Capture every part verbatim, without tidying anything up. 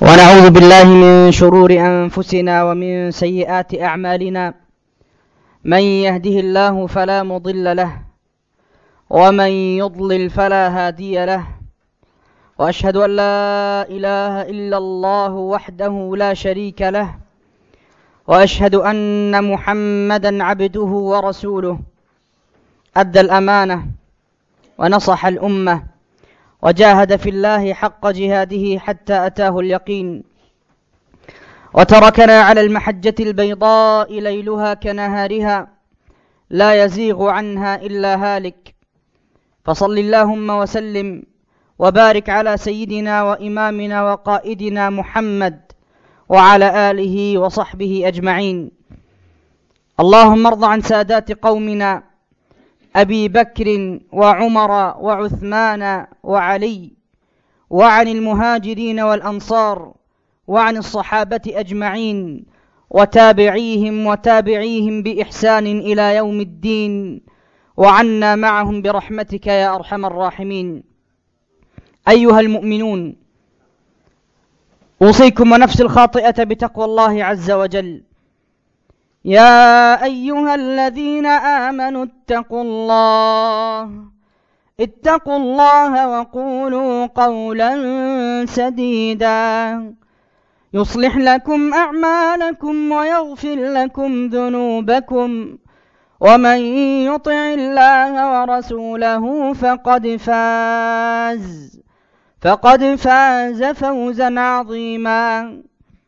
ونعوذ بالله من شرور أنفسنا ومن سيئات أعمالنا. من يهده الله فلا مضل له ومن يضلل فلا هادي له، وأشهد أن لا إله إلا الله وحده لا شريك له، وأشهد أن محمدا عبده ورسوله أدى الأمانة ونصح الأمة وجاهد في الله حق جهاده حتى أتاه اليقين، وتركنا على المحجة البيضاء ليلها كنهارها لا يزيغ عنها إلا هالك. فصل اللهم وسلم وبارك على سيدنا وإمامنا وقائدنا محمد وعلى آله وصحبه أجمعين. اللهم ارض عن سادات قومنا أبي بكر وعمر وعثمان وعلي، وعن المهاجرين والأنصار، وعن الصحابة أجمعين وتابعيهم وتابعيهم بإحسان إلى يوم الدين، وعنا معهم برحمتك يا أرحم الراحمين. أيها المؤمنون، أوصيكم ونفسي الخاطئة بتقوى الله عز وجل. يا أيها الذين آمنوا اتقوا الله اتقوا الله وقولوا قولا سديدا يصلح لكم أعمالكم ويغفر لكم ذنوبكم، ومن يطع الله ورسوله فقد فاز فقد فاز فوزا عظيما.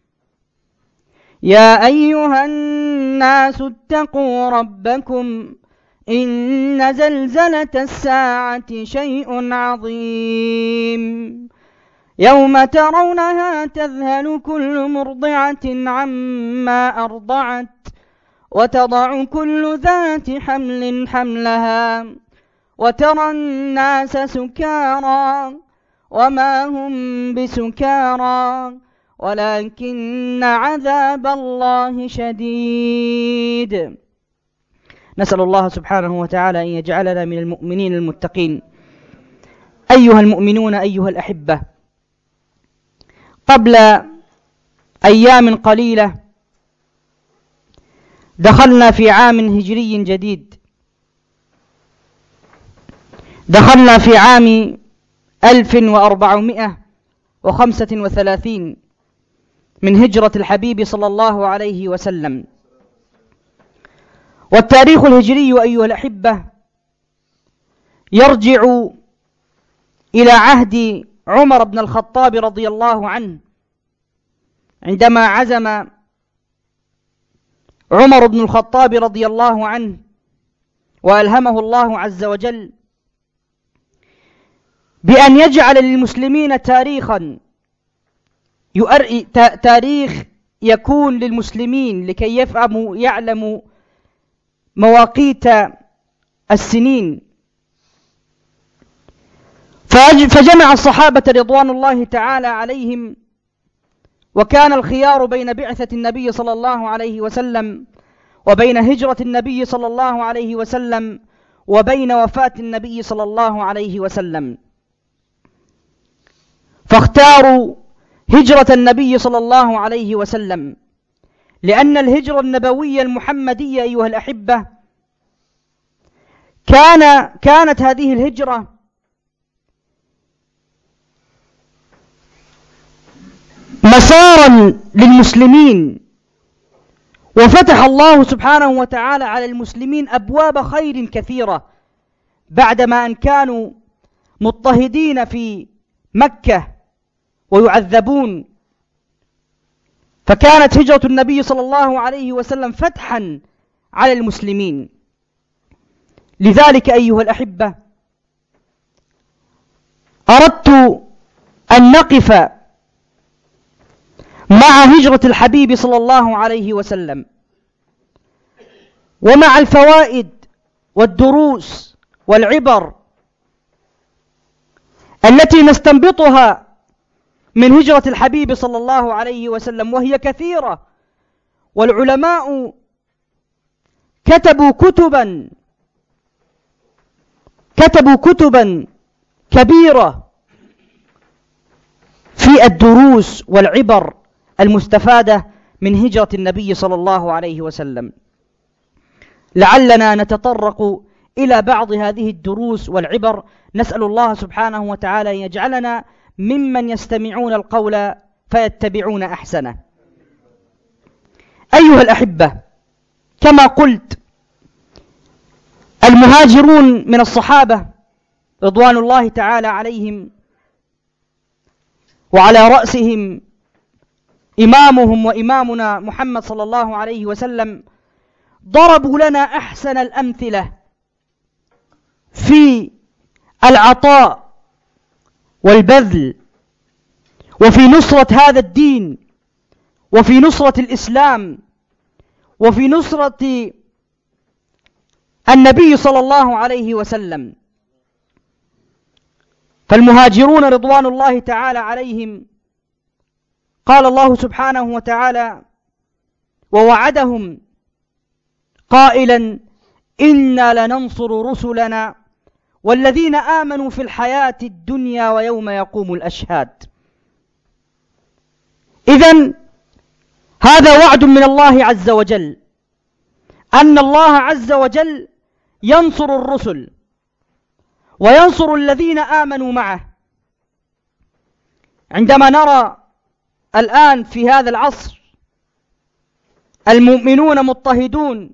يا أيها الناس اتقوا ربكم إن زلزلة الساعة شيء عظيم، يوم ترونها تذهل كل مرضعة عما أرضعت وتضع كل ذات حمل حملها، وترى الناس سكارى وما هم بسكارى ولكن عذاب الله شديد. نسأل الله سبحانه وتعالى أن يجعلنا من المؤمنين المتقين. أيها المؤمنون، أيها الأحبة، قبل أيام قليلة دخلنا في عام هجري جديد، دخلنا في عام ألف وأربعمائة وخمسة وثلاثين من هجرة الحبيب صلى الله عليه وسلم. والتاريخ الهجري أيها الأحبة يرجع إلى عهد عمر بن الخطاب رضي الله عنه، عندما عزم عمر بن الخطاب رضي الله عنه وألهمه الله عز وجل بأن يجعل للمسلمين تاريخا تاريخ يكون للمسلمين لكي يفهموا يعلموا مواقيت السنين. فجمع الصحابة رضوان الله تعالى عليهم، وكان الخيار بين بعثة النبي صلى الله عليه وسلم وبين هجرة النبي صلى الله عليه وسلم وبين وفاة النبي صلى الله عليه وسلم، فاختاروا هجرة النبي صلى الله عليه وسلم، لأن الهجرة النبوية المحمدية أيها الأحبة كان كانت هذه الهجرة مسارا للمسلمين، وفتح الله سبحانه وتعالى على المسلمين أبواب خير كثيرة بعدما أن كانوا مضطهدين في مكة ويعذبون. فكانت هجرة النبي صلى الله عليه وسلم فتحا على المسلمين. لذلك أيها الأحبة أردت أن نقف مع هجرة الحبيب صلى الله عليه وسلم ومع الفوائد والدروس والعبر التي نستنبطها من هجرة الحبيب صلى الله عليه وسلم، وهي كثيرة، والعلماء كتبوا كتبا كتبوا كتبا كبيرة في في الدروس والعبر المستفادة من هجرة النبي صلى الله عليه وسلم. لعلنا نتطرق إلى بعض هذه الدروس والعبر، نسأل الله سبحانه وتعالى أن يجعلنا ممن يستمعون القول فيتبعون أحسنه. أيها الأحبة، كما قلت، المهاجرون من الصحابة رضوان الله تعالى عليهم، وعلى رأسهم إمامهم وإمامنا محمد صلى الله عليه وسلم، ضربوا لنا أحسن الأمثلة في العطاء والبذل، وفي نصرة هذا الدين، وفي نصرة الإسلام، وفي نصرة النبي صلى الله عليه وسلم. فالمهاجرون رضوان الله تعالى عليهم، قال الله سبحانه وتعالى ووعدهم قائلا: إنا لننصر رسلنا والذين آمنوا في الحياة الدنيا ويوم يقوم الأشهاد. إذن هذا وعد من الله عز وجل، أن الله عز وجل ينصر الرسل وينصر الذين آمنوا معه. عندما نرى الآن في هذا العصر المؤمنون مضطهدون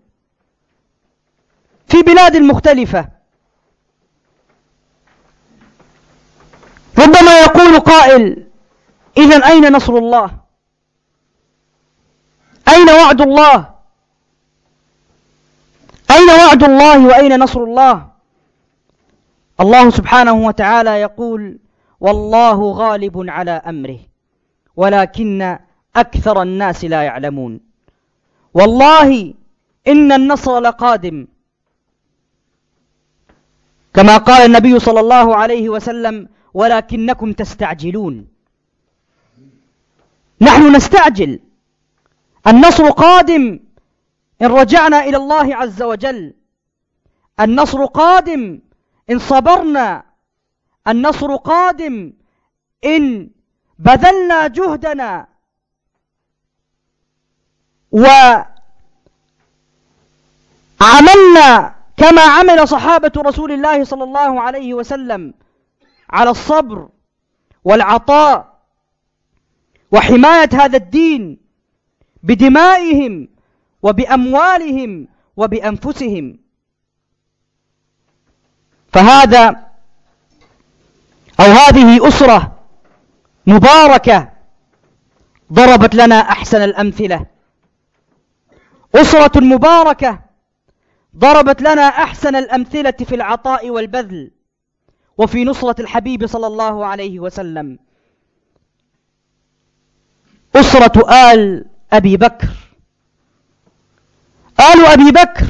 في بلاد مختلفة، ربما يقول قائل: إذن أين نصر الله؟ أين وعد الله؟ أين وعد الله وأين نصر الله؟ الله سبحانه وتعالى يقول: والله غالب على أمره ولكن أكثر الناس لا يعلمون. والله إن النصر لقادم، كما قال النبي صلى الله عليه وسلم: ولكنكم تستعجلون. نحن نستعجل، النصر قادم إن رجعنا إلى الله عز وجل، النصر قادم إن صبرنا، النصر قادم إن بذلنا جهدنا وعملنا كما عمل صحابة رسول الله صلى الله عليه وسلم على الصبر والعطاء وحماية هذا الدين بدمائهم وبأموالهم وبأنفسهم. فهذا أو هذه أسرة مباركة ضربت لنا أحسن الأمثلة، أسرة مباركة ضربت لنا أحسن الأمثلة في العطاء والبذل وفي نصرة الحبيب صلى الله عليه وسلم. أسرة آل أبي بكر. آل أبي بكر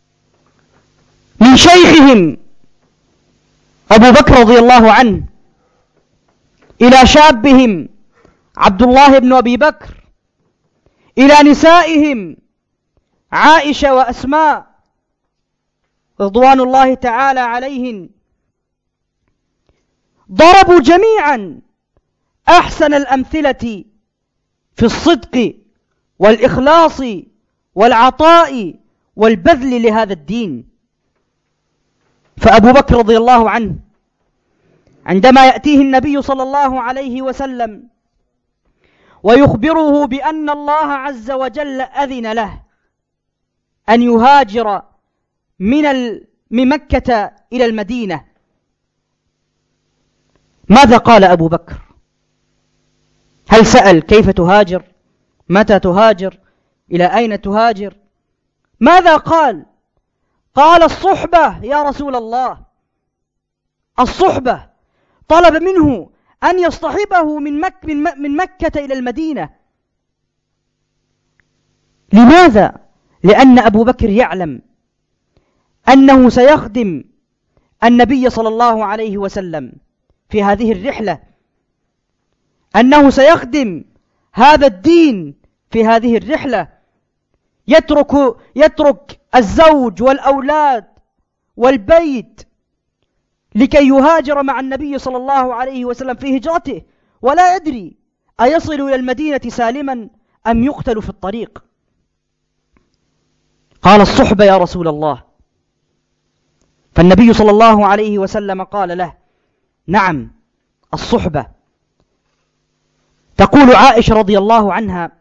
من شيخهم أبو بكر رضي الله عنه إلى شابهم عبد الله بن أبي بكر، إلى نسائهم عائشة وأسماء رضوان الله تعالى عليهن، ضربوا جميعا أحسن الأمثلة في الصدق والإخلاص والعطاء والبذل لهذا الدين. فأبو بكر رضي الله عنه عندما يأتيه النبي صلى الله عليه وسلم ويخبره بأن الله عز وجل أذن له أن يهاجر من من مكة إلى المدينة، ماذا قال أبو بكر؟ هل سأل كيف تهاجر؟ متى تهاجر؟ إلى أين تهاجر؟ ماذا قال؟ قال: الصحبة يا رسول الله، الصحبة. طلب منه أن يصطحبه من, مك من مكة إلى المدينة. لماذا؟ لأن أبو بكر يعلم أنه سيخدم النبي صلى الله عليه وسلم في هذه الرحلة، أنه سيخدم هذا الدين في هذه الرحلة، يترك يترك الزوج والأولاد والبيت لكي يهاجر مع النبي صلى الله عليه وسلم في هجرته، ولا يدري أيصل إلى المدينة سالما أم يقتل في الطريق. قال الصحبة يا رسول الله. فالنبي صلى الله عليه وسلم قال له نعم الصحبة. تقول عائشة رضي الله عنها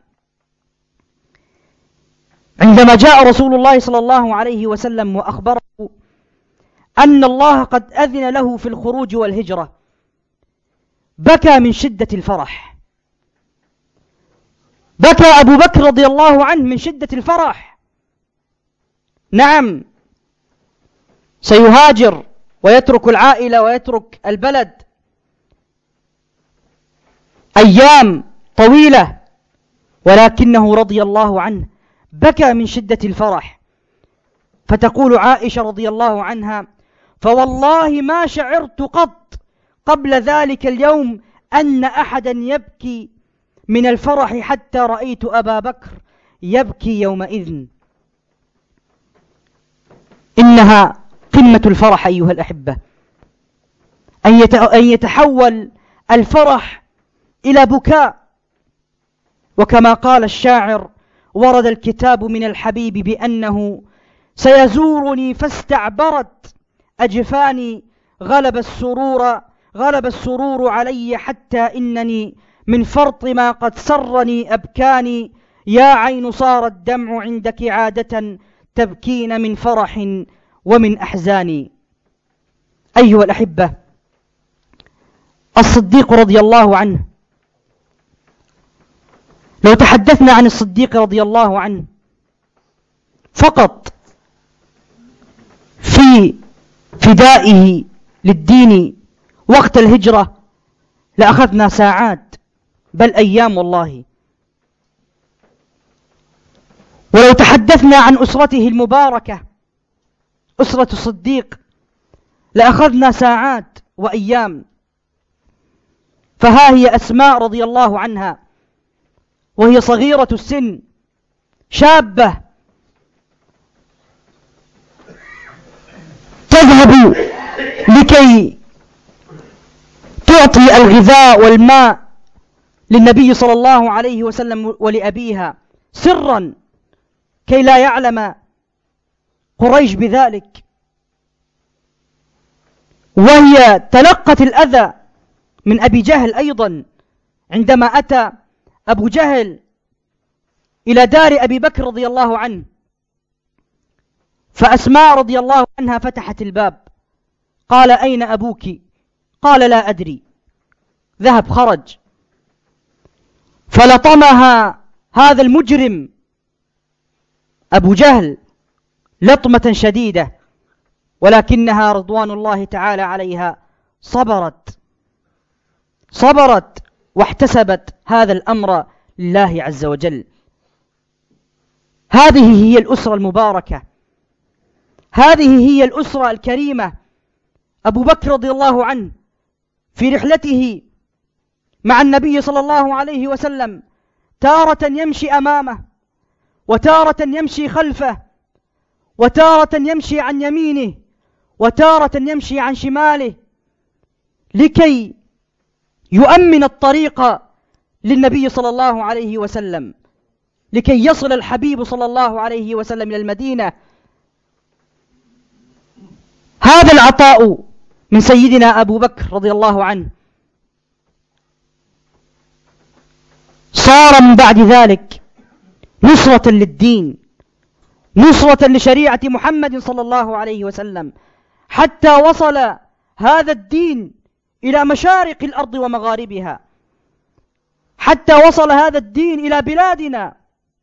عندما جاء رسول الله صلى الله عليه وسلم وأخبره أن الله قد أذن له في الخروج والهجرة بكى من شدة الفرح. بكى أبو بكر رضي الله عنه من شدة الفرح. نعم سيهاجر ويترك العائلة ويترك البلد أيام طويلة، ولكنه رضي الله عنه بكى من شدة الفرح. فتقول عائشة رضي الله عنها فوالله ما شعرت قط قبل ذلك اليوم أن أحدا يبكي من الفرح حتى رأيت أبا بكر يبكي يومئذ. إنها قمة الفرح أيها الأحبة، أن يتحول الفرح إلى بكاء. وكما قال الشاعر ورد الكتاب من الحبيب بأنه سيزورني فاستعبرت أجفاني غلب السرور غلب السرور علي حتى إنني من فرط ما قد سرني أبكاني يا عين صار الدمع عندك عادة تبكين من فرح ومن أحزان. أيها الأحبة، الصديق رضي الله عنه، لو تحدثنا عن الصديق رضي الله عنه فقط في فدائه للدين وقت الهجرة لأخذنا ساعات بل أيام والله. ولو تحدثنا عن أسرته المباركة أسرة الصديق لأخذنا ساعات وأيام. فها هي أسماء رضي الله عنها وهي صغيرة السن شابة تذهب لكي تعطي الغذاء والماء للنبي صلى الله عليه وسلم ولأبيها سرا كي لا يعلم قريش بذلك، وهي تلقت الأذى من أبي جهل أيضا عندما أتى أبو جهل إلى دار أبي بكر رضي الله عنه. فأسماء رضي الله عنها فتحت الباب، قال أين أبوك؟ قال لا أدري، ذهب خرج. فلطمها هذا المجرم أبو جهل لطمة شديدة، ولكنها رضوان الله تعالى عليها صبرت صبرت واحتسبت هذا الأمر لله عز وجل. هذه هي الأسرة المباركة، هذه هي الأسرة الكريمة. أبو بكر رضي الله عنه في رحلته مع النبي صلى الله عليه وسلم تارة يمشي أمامه وتارة يمشي خلفه وتارة يمشي عن يمينه وتارة يمشي عن شماله لكي يؤمن الطريق للنبي صلى الله عليه وسلم، لكي يصل الحبيب صلى الله عليه وسلم إلى المدينة. هذا العطاء من سيدنا أبو بكر رضي الله عنه صار من بعد ذلك نصرة للدين، نصرة لشريعة محمد صلى الله عليه وسلم، حتى وصل هذا الدين إلى مشارق الأرض ومغاربها، حتى وصل هذا الدين إلى بلادنا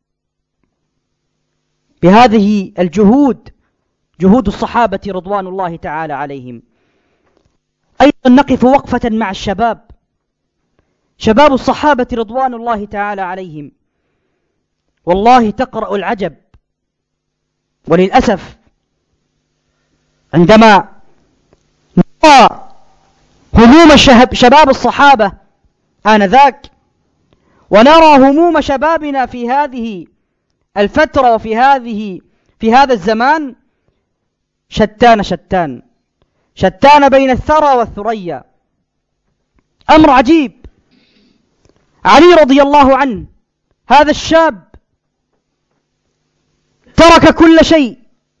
بهذه الجهود، جهود الصحابة رضوان الله تعالى عليهم. أيضا نقف وقفة مع الشباب، شباب الصحابة رضوان الله تعالى عليهم. والله تقرأ العجب، وللأسف عندما نرى هموم شباب الصحابة آنذاك ونرى هموم شبابنا في هذه الفترة وفي هذه في هذا الزمان، شتان شتان شتان بين الثرى والثريا. أمر عجيب، علي رضي الله عنه هذا الشاب ترك كل شيء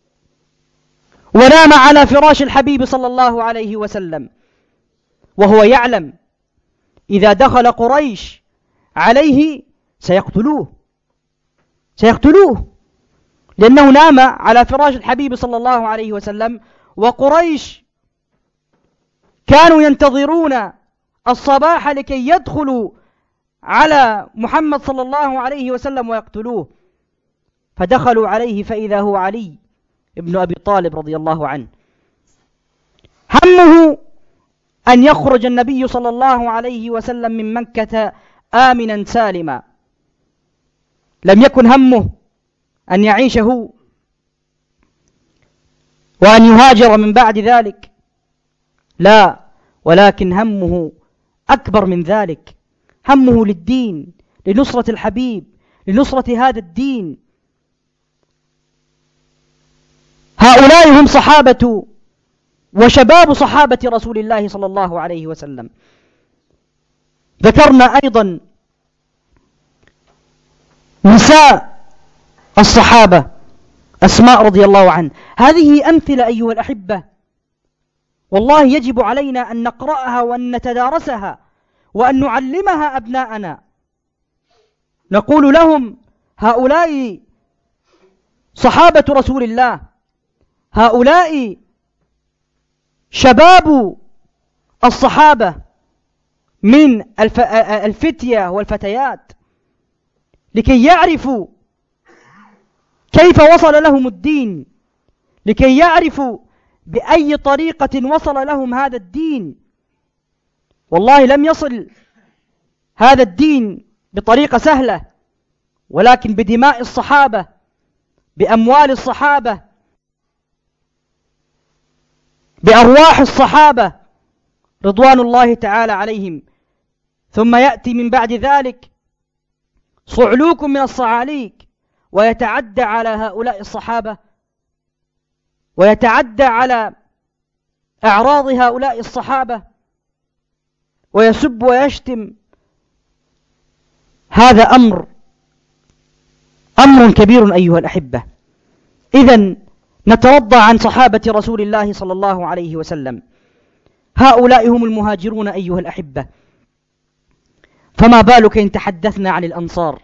ونام على فراش الحبيب صلى الله عليه وسلم، وهو يعلم إذا دخل قريش عليه سيقتلوه سيقتلوه لأنه نام على فراش الحبيب صلى الله عليه وسلم، وقريش كانوا ينتظرون الصباح لكي يدخلوا على محمد صلى الله عليه وسلم ويقتلوه. فدخلوا عليه فإذا هو علي ابن أبي طالب رضي الله عنه. همه أن يخرج النبي صلى الله عليه وسلم من مكة آمنا سالما، لم يكن همه أن يعيشه وأن يهاجر من بعد ذلك، لا، ولكن همه أكبر من ذلك، همه للدين، لنصرة الحبيب، لنصرة هذا الدين. هؤلاء هم صحابة وشباب صحابة رسول الله صلى الله عليه وسلم. ذكرنا أيضا نساء الصحابة، أسماء رضي الله عنها. هذه أمثلة أيها الأحبة، والله يجب علينا أن نقرأها وأن نتدارسها وأن نعلمها أبناءنا، نقول لهم هؤلاء صحابة رسول الله، هؤلاء شباب الصحابة من الفتية والفتيات، لكي يعرفوا كيف وصل لهم الدين، لكي يعرفوا بأي طريقة وصل لهم هذا الدين. والله لم يصل هذا الدين بطريقة سهلة، ولكن بدماء الصحابة، بأموال الصحابة، بأرواح الصحابة رضوان الله تعالى عليهم. ثم يأتي من بعد ذلك صعلوك من الصعاليك ويتعدى على هؤلاء الصحابة، ويتعدى على أعراض هؤلاء الصحابة، ويسب ويشتم. هذا أمر أمر كبير أيها الأحبة. إذن نترضى عن صحابة رسول الله صلى الله عليه وسلم، هؤلاء هم المهاجرون أيها الأحبة. فما بالك إن تحدثنا عن الأنصار؟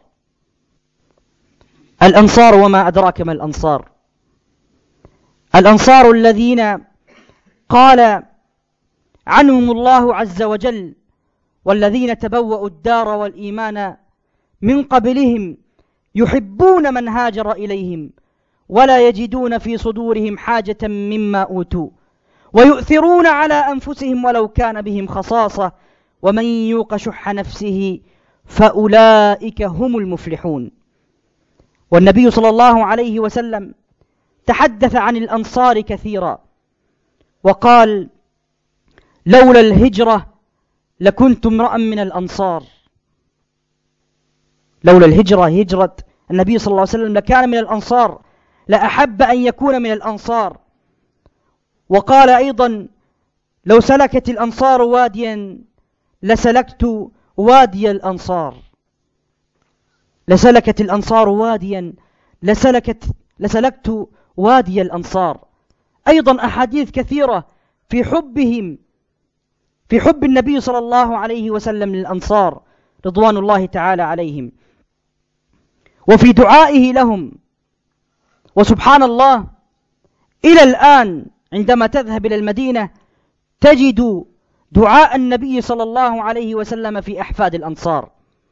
الأنصار وما أدراك ما الأنصار. الأنصار الذين قال عنهم الله عز وجل: والذين تبوأوا الدار والإيمان من قبلهم يحبون من هاجر إليهم ولا يجدون في صدورهم حاجة مما أوتوا ويؤثرون على أنفسهم ولو كان بهم خصاصة ومن يوق شح نفسه فأولئك هم المفلحون. والنبي صلى الله عليه وسلم تحدث عن الأنصار كثيرا، وقال: لولا الهجرة لكنت امرأ من الأنصار. لولا الهجرة، هجرة النبي صلى الله عليه وسلم، لكان من الأنصار، لأحب أن يكون من الأنصار. وقال أيضا: لو سلكت الأنصار واديا لسلكت وادي الأنصار. لسلكت الأنصار واديا لسلكت لسلكت وادي الأنصار. أيضا أحاديث كثيرة في حبهم، في حب النبي صلى الله عليه وسلم للأنصار رضوان الله تعالى عليهم، وفي دعائه لهم. وسبحان الله، إلى الآن عندما تذهب إلى المدينة تجد دعاء النبي صلى الله عليه وسلم في أحفاد الأنصار.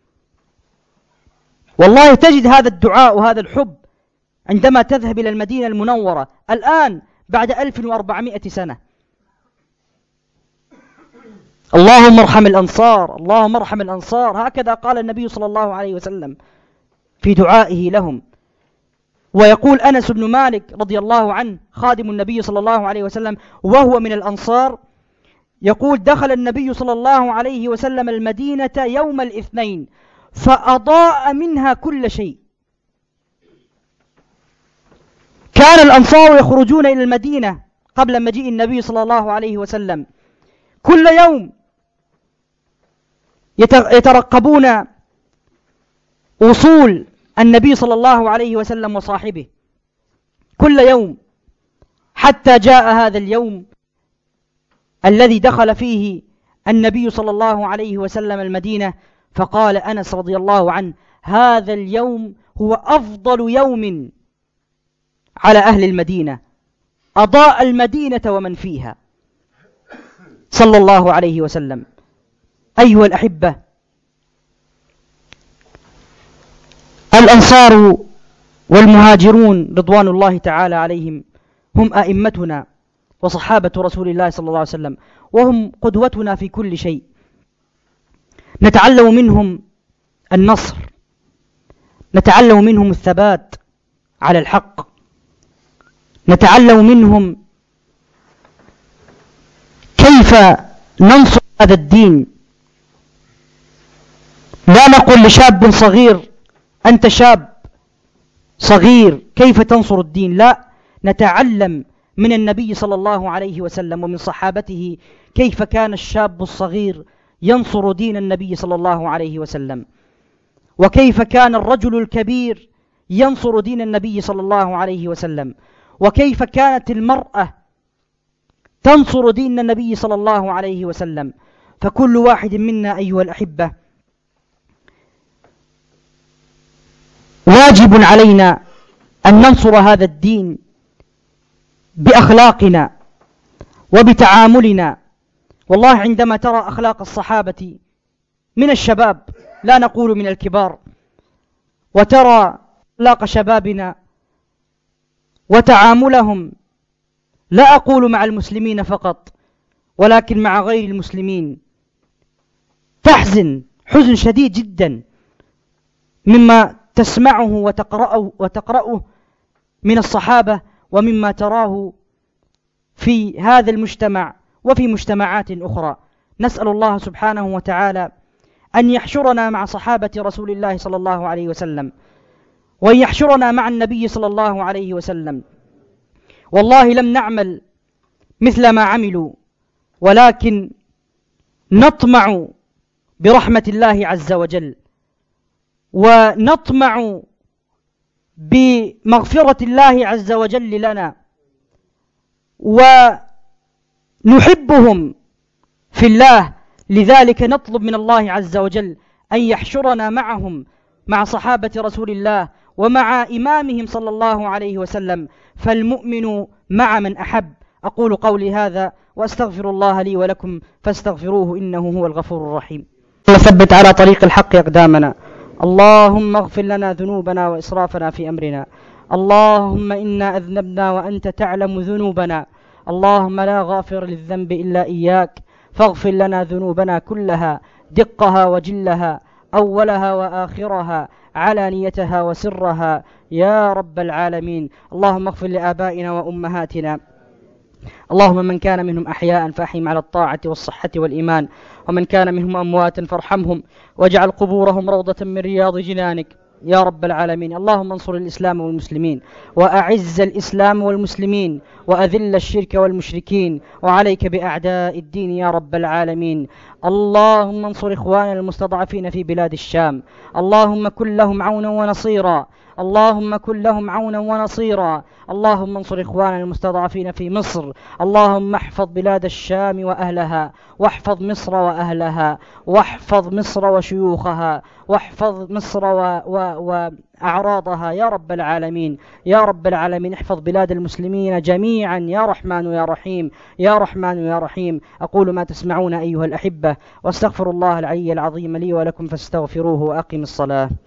والله تجد هذا الدعاء وهذا الحب عندما تذهب إلى المدينة المنورة الآن بعد ألف وأربعمائة سنة. اللهم ارحم الأنصار، اللهم ارحم الأنصار، هكذا قال النبي صلى الله عليه وسلم في دعائه لهم. ويقول أنس بن مالك رضي الله عنه خادم النبي صلى الله عليه وسلم وهو من الأنصار، يقول: دخل النبي صلى الله عليه وسلم المدينة يوم الاثنين فأضاء منها كل شيء. كان الأنصار يخرجون إلى المدينة قبل مجيء النبي صلى الله عليه وسلم كل يوم، يترقبون وصول النبي صلى الله عليه وسلم وصاحبه كل يوم، حتى جاء هذا اليوم الذي دخل فيه النبي صلى الله عليه وسلم المدينة، فقال أنس رضي الله عنه: هذا اليوم هو أفضل يوم على أهل المدينة، أضاء المدينة ومن فيها، صلى الله عليه وسلم. أيها الأحبة، الأنصار والمهاجرون رضوان الله تعالى عليهم هم أئمتنا وصحابة رسول الله صلى الله عليه وسلم، وهم قدوتنا في كل شيء. نتعلم منهم النصر، نتعلم منهم الثبات على الحق، نتعلم منهم كيف ننصر هذا الدين. لا نقول لشاب صغير: أنت شاب صغير كيف تنصر الدين؟ لا، نتعلم من النبي صلى الله عليه وسلم ومن صحابته كيف كان الشاب الصغير ينصر دين النبي صلى الله عليه وسلم، وكيف كان الرجل الكبير ينصر دين النبي صلى الله عليه وسلم، وكيف كانت المرأة تنصر دين النبي صلى الله عليه وسلم. فكل واحد منا أيها الأحبة واجب علينا أن ننصر هذا الدين بأخلاقنا وبتعاملنا. والله عندما ترى أخلاق الصحابة من الشباب، لا نقول من الكبار، وترى أخلاق شبابنا وتعاملهم، لا أقول مع المسلمين فقط ولكن مع غير المسلمين، تحزن حزن شديد جدا مما تسمعه وتقرأه, وتقرأه من الصحابة، ومما تراه في هذا المجتمع وفي مجتمعات أخرى. نسأل الله سبحانه وتعالى أن يحشرنا مع صحابة رسول الله صلى الله عليه وسلم، وأن يحشرنا مع النبي صلى الله عليه وسلم. والله لم نعمل مثل ما عملوا، ولكن نطمع برحمة الله عز وجل، ونطمع بمغفرة الله عز وجل لنا، ونحبهم في الله. لذلك نطلب من الله عز وجل أن يحشرنا معهم، مع صحابة رسول الله ومع إمامهم صلى الله عليه وسلم، فالمؤمن مع من أحب. أقول قولي هذا وأستغفر الله لي ولكم فاستغفروه إنه هو الغفور الرحيم. ثبت على طريق الحق أقدامنا. اللهم اغفر لنا ذنوبنا وإسرافنا في أمرنا. اللهم إنا أذنبنا وأنت تعلم ذنوبنا. اللهم لا غافر للذنب إلا إياك، فاغفر لنا ذنوبنا كلها، دقها وجلها، أولها وآخرها، علانيتها وسرها، يا رب العالمين. اللهم اغفر لآبائنا وأمهاتنا، اللهم من كان منهم أحياء فأحيهم على الطاعة والصحة والإيمان، ومن كان منهم أمواتا فارحمهم واجعل قبورهم روضة من رياض جنانك يا رب العالمين. اللهم انصر الإسلام والمسلمين، وأعز الإسلام والمسلمين، وأذل الشرك والمشركين، وعليك بأعداء الدين يا رب العالمين. اللهم انصر إخواننا المستضعفين في بلاد الشام، اللهم كن لهم عونا ونصيرا، اللهم كن لهم عونا ونصيرا. اللهم انصر إخواننا المستضعفين في مصر، اللهم احفظ بلاد الشام وأهلها، واحفظ مصر وأهلها، واحفظ مصر وشيوخها، واحفظ مصر و... و... وأعراضها يا رب العالمين. يا رب العالمين احفظ بلاد المسلمين جميعا يا رحمن يا رحيم، يا رحمن يا رحيم. أقول ما تسمعون أيها الأحبة، واستغفر الله العلي العظيم لي ولكم فاستغفروه، وأقم الصلاة.